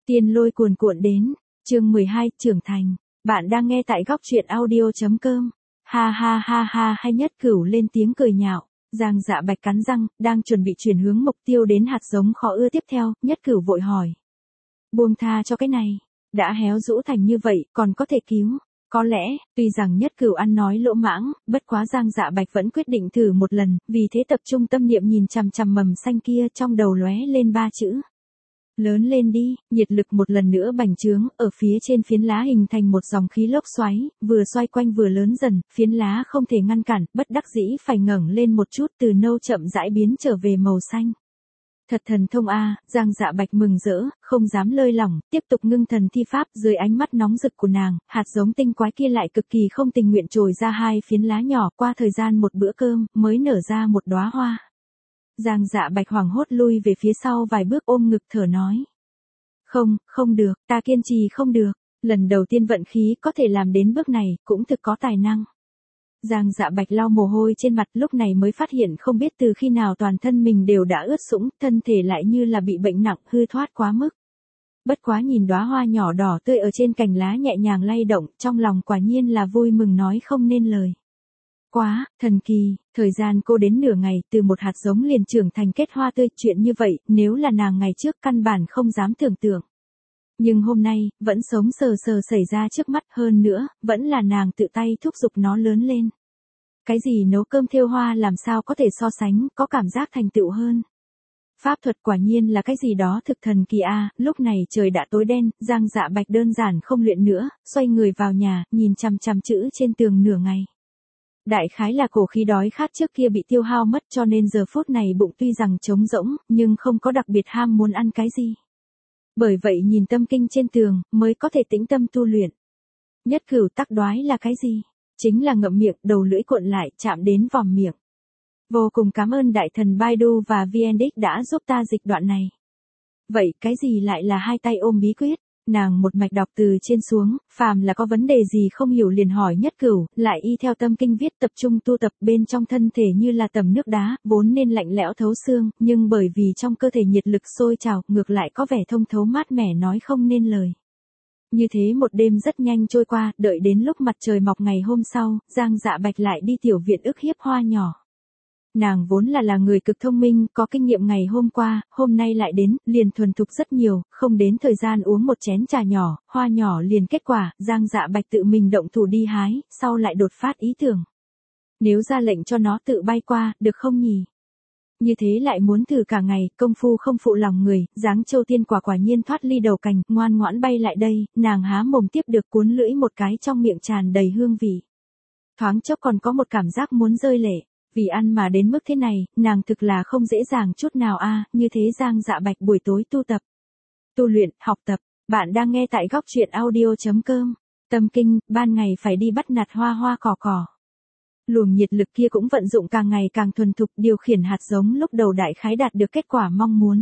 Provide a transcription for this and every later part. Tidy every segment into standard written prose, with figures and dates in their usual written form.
Tiên lôi cuồn cuộn đến, chương 12, trưởng thành. Bạn đang nghe tại góc truyện audio.com. Ha ha ha ha hay Nhất Cửu lên tiếng cười nhạo. Giang Dạ Bạch cắn răng, đang chuẩn bị chuyển hướng mục tiêu đến hạt giống khó ưa tiếp theo, Nhất Cửu vội hỏi. Buông tha cho cái này, đã héo rũ thành như vậy, còn có thể cứu. Có lẽ, tuy rằng Nhất Cửu ăn nói lỗ mãng, bất quá Giang Dạ Bạch vẫn quyết định thử một lần, vì thế tập trung tâm niệm nhìn chằm chằm mầm xanh kia, trong đầu lóe lên 3 chữ. Lớn lên đi, nhiệt lực một lần nữa bành trướng, ở phía trên phiến lá hình thành một dòng khí lốc xoáy, vừa xoay quanh vừa lớn dần, phiến lá không thể ngăn cản, bất đắc dĩ phải ngẩng lên một chút, từ nâu chậm rãi biến trở về màu xanh. Thật thần thông a, Giang Dạ Bạch mừng rỡ, không dám lơi lỏng, tiếp tục ngưng thần thi pháp, dưới ánh mắt nóng rực của nàng, hạt giống tinh quái kia lại cực kỳ không tình nguyện trồi ra 2 phiến lá nhỏ, qua thời gian một bữa cơm, mới nở ra một đóa hoa. Giang Dạ Bạch hoảng hốt lui về phía sau vài bước ôm ngực thở nói. Không được, ta kiên trì không được, lần đầu tiên vận khí có thể làm đến bước này, cũng thực có tài năng. Giang Dạ Bạch lau mồ hôi trên mặt, lúc này mới phát hiện không biết từ khi nào toàn thân mình đều đã ướt sũng, thân thể lại như là bị bệnh nặng, hư thoát quá mức. Bất quá nhìn đóa hoa nhỏ đỏ tươi ở trên cành lá nhẹ nhàng lay động, trong lòng quả nhiên là vui mừng nói không nên lời. Quá, thần kỳ, thời gian cô đến nửa ngày, từ một hạt giống liền trưởng thành kết hoa tươi, chuyện như vậy, nếu là nàng ngày trước căn bản không dám tưởng tượng. Nhưng hôm nay, vẫn sống sờ sờ xảy ra trước mắt, hơn nữa, vẫn là nàng tự tay thúc giục nó lớn lên. Cái gì nấu cơm thêu hoa làm sao có thể so sánh, có cảm giác thành tựu hơn. Pháp thuật quả nhiên là cái gì đó thực thần kỳ a. Lúc này trời đã tối đen, Giang Dạ Bạch đơn giản không luyện nữa, xoay người vào nhà, nhìn chằm chằm chữ trên tường nửa ngày. Đại khái là cổ khí đói khát trước kia bị tiêu hao mất, cho nên giờ phút này bụng tuy rằng trống rỗng, nhưng không có đặc biệt ham muốn ăn cái gì. Bởi vậy nhìn tâm kinh trên tường, mới có thể tĩnh tâm tu luyện. Nhất Cửu tắc đoái là cái gì? Chính là ngậm miệng, đầu lưỡi cuộn lại, chạm đến vòm miệng. Vô cùng cảm ơn đại thần Baidu và VNX đã giúp ta dịch đoạn này. Vậy cái gì lại là hai tay ôm bí quyết? Nàng một mạch đọc từ trên xuống, phàm là có vấn đề gì không hiểu liền hỏi Nhất Cửu, lại y theo tâm kinh viết tập trung tu tập, bên trong thân thể như là tầm nước đá, vốn nên lạnh lẽo thấu xương, nhưng bởi vì trong cơ thể nhiệt lực sôi trào, ngược lại có vẻ thông thấu mát mẻ nói không nên lời. Như thế một đêm rất nhanh trôi qua, đợi đến lúc mặt trời mọc ngày hôm sau, Giang Dạ Bạch lại đi tiểu viện ức hiếp hoa nhỏ. Nàng vốn là người cực thông minh, có kinh nghiệm ngày hôm qua, hôm nay lại đến, liền thuần thục rất nhiều, không đến thời gian uống một chén trà nhỏ, hoa nhỏ liền kết quả, Giang Dạ Bạch tự mình động thủ đi hái, sau lại đột phát ý tưởng. Nếu ra lệnh cho nó tự bay qua, được không nhỉ? Như thế lại muốn thử cả ngày, công phu không phụ lòng người, dáng châu tiên quả nhiên thoát ly đầu cành, ngoan ngoãn bay lại đây, nàng há mồm tiếp được cuốn lưỡi một cái trong miệng tràn đầy hương vị. Thoáng chốc còn có một cảm giác muốn rơi lệ. Vì ăn mà đến mức thế này, nàng thực là không dễ dàng chút nào a. Như thế Giang Dạ Bạch buổi tối tu tập, tu luyện, học tập. Bạn đang nghe tại góc truyện audio.com. Tâm kinh, ban ngày phải đi bắt nạt hoa cỏ. Luồng nhiệt lực kia cũng vận dụng càng ngày càng thuần thục, điều khiển hạt giống lúc đầu đại khái đạt được kết quả mong muốn.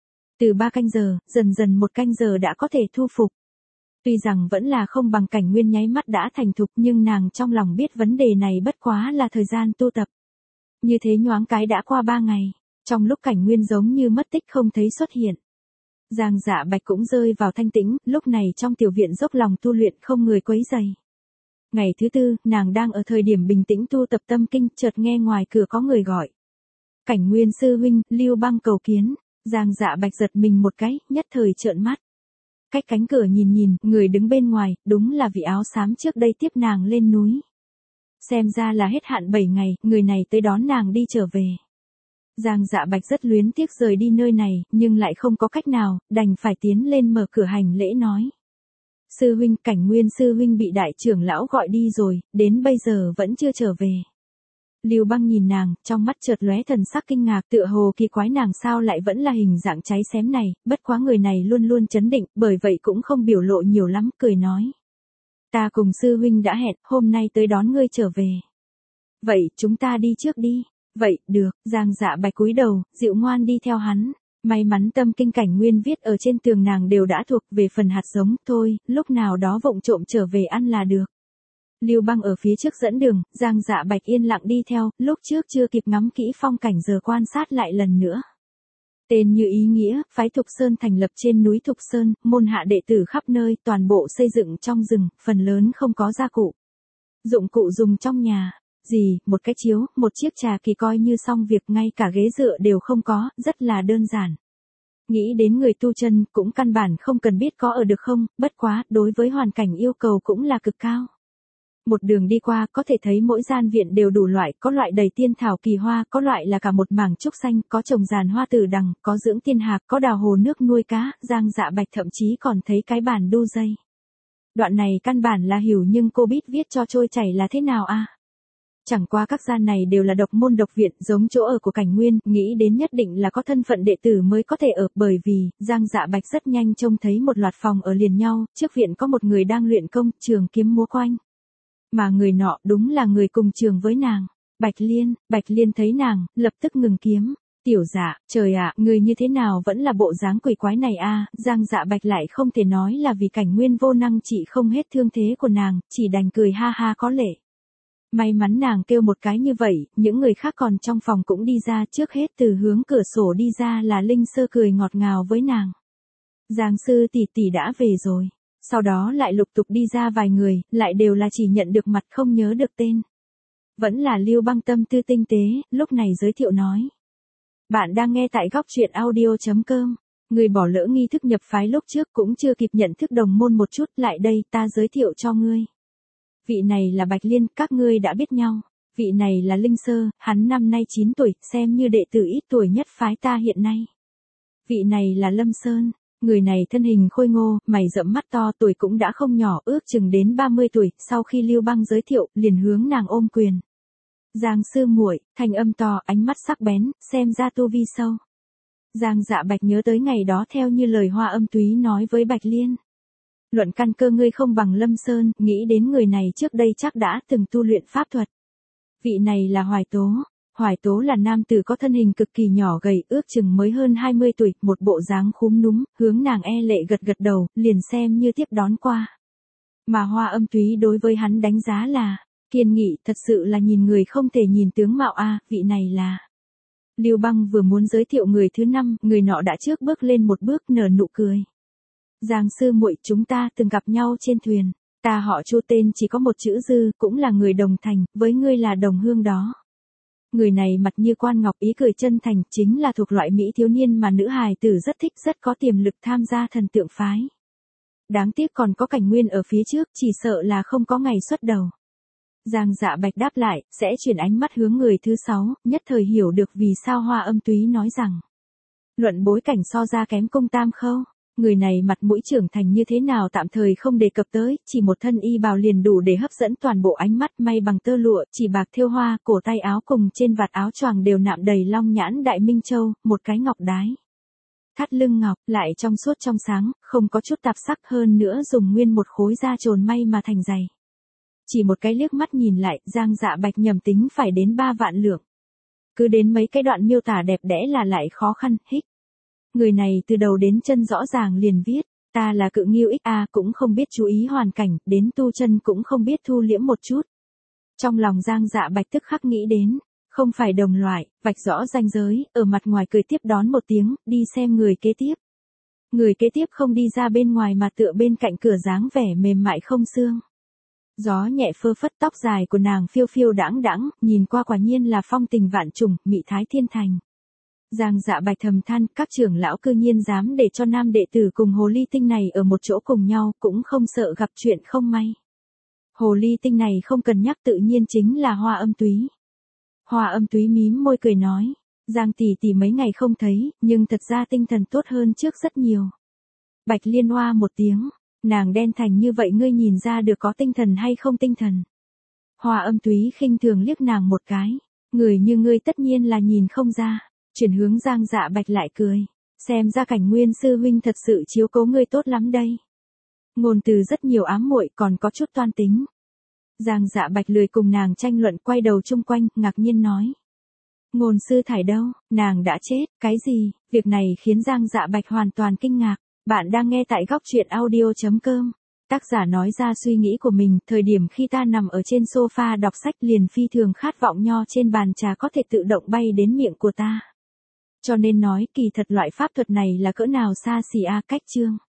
Từ 3 canh giờ, dần dần 1 canh giờ đã có thể thu phục. Tuy rằng vẫn là không bằng Cảnh Nguyên nháy mắt đã thành thục, nhưng nàng trong lòng biết vấn đề này bất quá là thời gian tu tập. Như thế nhoáng cái đã qua 3 ngày, trong lúc Cảnh Nguyên giống như mất tích không thấy xuất hiện. Giang Dạ Bạch cũng rơi vào thanh tĩnh, lúc này trong tiểu viện dốc lòng tu luyện không người quấy rầy. Ngày thứ 4, nàng đang ở thời điểm bình tĩnh tu tập tâm kinh, chợt nghe ngoài cửa có người gọi. Cảnh Nguyên sư huynh, Lưu Băng cầu kiến. Giang Dạ Bạch giật mình một cái, nhất thời trợn mắt. Cách cánh cửa nhìn, người đứng bên ngoài, đúng là vị áo xám trước đây tiếp nàng lên núi. Xem ra là hết hạn 7 ngày, người này tới đón nàng đi trở về. Giang Dạ Bạch rất luyến tiếc rời đi nơi này, nhưng lại không có cách nào, đành phải tiến lên mở cửa hành lễ nói. Sư huynh, Cảnh Nguyên sư huynh bị đại trưởng lão gọi đi rồi, đến bây giờ vẫn chưa trở về. Lưu Băng nhìn nàng, trong mắt chợt lóe thần sắc kinh ngạc, tựa hồ kỳ quái nàng sao lại vẫn là hình dạng cháy xém này, bất quá người này luôn luôn trấn định, bởi vậy cũng không biểu lộ nhiều lắm, cười nói. Ta cùng sư huynh đã hẹn, hôm nay tới đón ngươi trở về. Vậy, chúng ta đi trước đi. Vậy, được, Giang Dạ Bạch cúi đầu, dịu ngoan đi theo hắn. May mắn tâm kinh Cảnh Nguyên viết ở trên tường nàng đều đã thuộc, về phần hạt giống, thôi, lúc nào đó vụng trộm trở về ăn là được. Lưu Băng ở phía trước dẫn đường, Giang Dạ Bạch yên lặng đi theo, lúc trước chưa kịp ngắm kỹ phong cảnh giờ quan sát lại lần nữa. Tên như ý nghĩa, phái Thục Sơn thành lập trên núi Thục Sơn, môn hạ đệ tử khắp nơi, toàn bộ xây dựng trong rừng, phần lớn không có gia cụ. Dụng cụ dùng trong nhà, gì, một cái chiếu, một chiếc trà kỳ coi như xong việc, ngay cả ghế dựa đều không có, rất là đơn giản. Nghĩ đến người tu chân cũng căn bản không cần biết có ở được không, bất quá, đối với hoàn cảnh yêu cầu cũng là cực cao. Một đường đi qua có thể thấy mỗi gian viện đều đủ loại, có loại đầy tiên thảo kỳ hoa, có loại là cả một mảng trúc xanh, có trồng giàn hoa tử đằng, có dưỡng tiên hạc, có đào hồ nước nuôi cá, Giang Dạ Bạch thậm chí còn thấy cái bàn đu dây. Đoạn này căn bản là hiểu nhưng cô biết viết cho trôi chảy là thế nào à? Chẳng qua các gian này đều là độc môn độc viện, giống chỗ ở của Cảnh Nguyên, nghĩ đến nhất định là có thân phận đệ tử mới có thể ở, bởi vì, Giang Dạ Bạch rất nhanh trông thấy một loạt phòng ở liền nhau, trước viện có một người đang luyện công, trường kiếm múa quanh. Mà người nọ đúng là người cùng trường với nàng, Bạch Liên thấy nàng, lập tức ngừng kiếm. Tiểu Dạ, trời ạ, người như thế nào vẫn là bộ dáng quỷ quái này a? Giang Dạ Bạch lại không thể nói là vì Cảnh Nguyên vô năng trị không hết thương thế của nàng, chỉ đành cười ha ha có lệ. May mắn nàng kêu một cái như vậy, những người khác còn trong phòng cũng đi ra, trước hết từ hướng cửa sổ đi ra là Linh Sơ cười ngọt ngào với nàng. Giang sư tỷ tỷ đã về rồi. Sau đó lại lục tục đi ra vài người, lại đều là chỉ nhận được mặt không nhớ được tên. Vẫn là Lưu Băng tâm tư tinh tế, lúc này giới thiệu nói. Bạn đang nghe tại góc truyện audio.com. Người bỏ lỡ nghi thức nhập phái lúc trước cũng chưa kịp nhận thức đồng môn một chút, lại đây ta giới thiệu cho ngươi. Vị này là Bạch Liên, các ngươi đã biết nhau. Vị này là Linh Sơ, hắn năm nay 9 tuổi, xem như đệ tử ít tuổi nhất phái ta hiện nay. Vị này là Lâm Sơn. Người này thân hình khôi ngô, mày rậm mắt to, tuổi cũng đã không nhỏ, ước chừng đến 30 tuổi, sau khi Lưu Băng giới thiệu, liền hướng nàng ôm quyền. Giang sư muội, thanh âm to, ánh mắt sắc bén, xem ra tu vi sâu. Giang Dạ Bạch nhớ tới ngày đó theo như lời Hoa Âm Túy nói với Bạch Liên. Luận căn cơ ngươi không bằng Lâm Sơn, nghĩ đến người này trước đây chắc đã từng tu luyện pháp thuật. Vị này là Hoài Tố. Hoài Tố là nam tử có thân hình cực kỳ nhỏ gầy, ước chừng mới hơn 20 tuổi, một bộ dáng khúm núm, hướng nàng e lệ gật gật đầu, liền xem như tiếp đón qua. Mà Hoa Âm Túy đối với hắn đánh giá là, kiên nghị, thật sự là nhìn người không thể nhìn tướng mạo a, vị này là. Lưu Băng vừa muốn giới thiệu người thứ 5, người nọ đã trước bước lên một bước nở nụ cười. Giang sư muội, chúng ta từng gặp nhau trên thuyền, ta họ Chu, tên chỉ có một chữ Dư, cũng là người Đồng Thành, với ngươi là đồng hương đó. Người này mặt như quan ngọc, ý cười chân thành, chính là thuộc loại mỹ thiếu niên mà nữ hài tử rất thích, rất có tiềm lực tham gia thần tượng phái. Đáng tiếc còn có Cảnh Nguyên ở phía trước, chỉ sợ là không có ngày xuất đầu. Giang Dạ Bạch đáp lại, sẽ chuyển ánh mắt hướng người thứ 6, nhất thời hiểu được vì sao Hoa Âm Túy nói rằng. Luận bối cảnh so ra kém Cung Tam Khâu. Người này mặt mũi trưởng thành như thế nào tạm thời không đề cập tới, chỉ một thân y bào liền đủ để hấp dẫn toàn bộ ánh mắt, may bằng tơ lụa, chỉ bạc thêu hoa, cổ tay áo cùng trên vạt áo choàng đều nạm đầy long nhãn đại minh châu, một cái ngọc đái. Thắt lưng ngọc, lại trong suốt trong sáng, không có chút tạp sắc, hơn nữa dùng nguyên một khối da trồn may mà thành giày. Chỉ một cái liếc mắt nhìn lại, Giang Dạ Bạch nhầm tính phải đến 3 vạn lượng. Cứ đến mấy cái đoạn miêu tả đẹp đẽ là lại khó khăn, hích. Người này từ đầu đến chân rõ ràng liền viết, ta là Cự Nghiêu XA, cũng không biết chú ý hoàn cảnh, đến tu chân cũng không biết thu liễm một chút. Trong lòng Giang Dạ Bạch tức khắc nghĩ đến, không phải đồng loại, vạch rõ ranh giới, ở mặt ngoài cười tiếp đón một tiếng, đi xem người kế tiếp. Người kế tiếp không đi ra bên ngoài mà tựa bên cạnh cửa dáng vẻ mềm mại không xương. Gió nhẹ phơ phất, tóc dài của nàng phiêu phiêu đãng đãng, nhìn qua quả nhiên là phong tình vạn trùng, mỹ thái thiên thành. Giang Dạ Bạch thầm than, các trưởng lão cư nhiên dám để cho nam đệ tử cùng hồ ly tinh này ở một chỗ cùng nhau, cũng không sợ gặp chuyện không may. Hồ ly tinh này không cần nhắc tự nhiên chính là Hoa Âm Túy. Hoa Âm Túy mím môi cười nói, Giang tỷ tỷ mấy ngày không thấy, nhưng thật ra tinh thần tốt hơn trước rất nhiều. Bạch Liên oa một tiếng, nàng đen thành như vậy ngươi nhìn ra được có tinh thần hay không tinh thần. Hoa Âm Túy khinh thường liếc nàng một cái, người như ngươi tất nhiên là nhìn không ra. Chuyển hướng Giang Dạ Bạch lại cười, xem ra Cảnh Nguyên sư huynh thật sự chiếu cố ngươi tốt lắm đây. Ngôn từ rất nhiều ám muội, còn có chút toan tính. Giang Dạ Bạch lười cùng nàng tranh luận, quay đầu chung quanh, ngạc nhiên nói. Ngôn sư thải đâu, nàng đã chết, cái gì? Việc này khiến Giang Dạ Bạch hoàn toàn kinh ngạc. Bạn đang nghe tại góc truyện audio.com. Tác giả nói ra suy nghĩ của mình, thời điểm khi ta nằm ở trên sofa đọc sách liền phi thường khát vọng nho trên bàn trà có thể tự động bay đến miệng của ta. Cho nên nói kỳ thật loại pháp thuật này là cỡ nào xa xỉ a cách chương.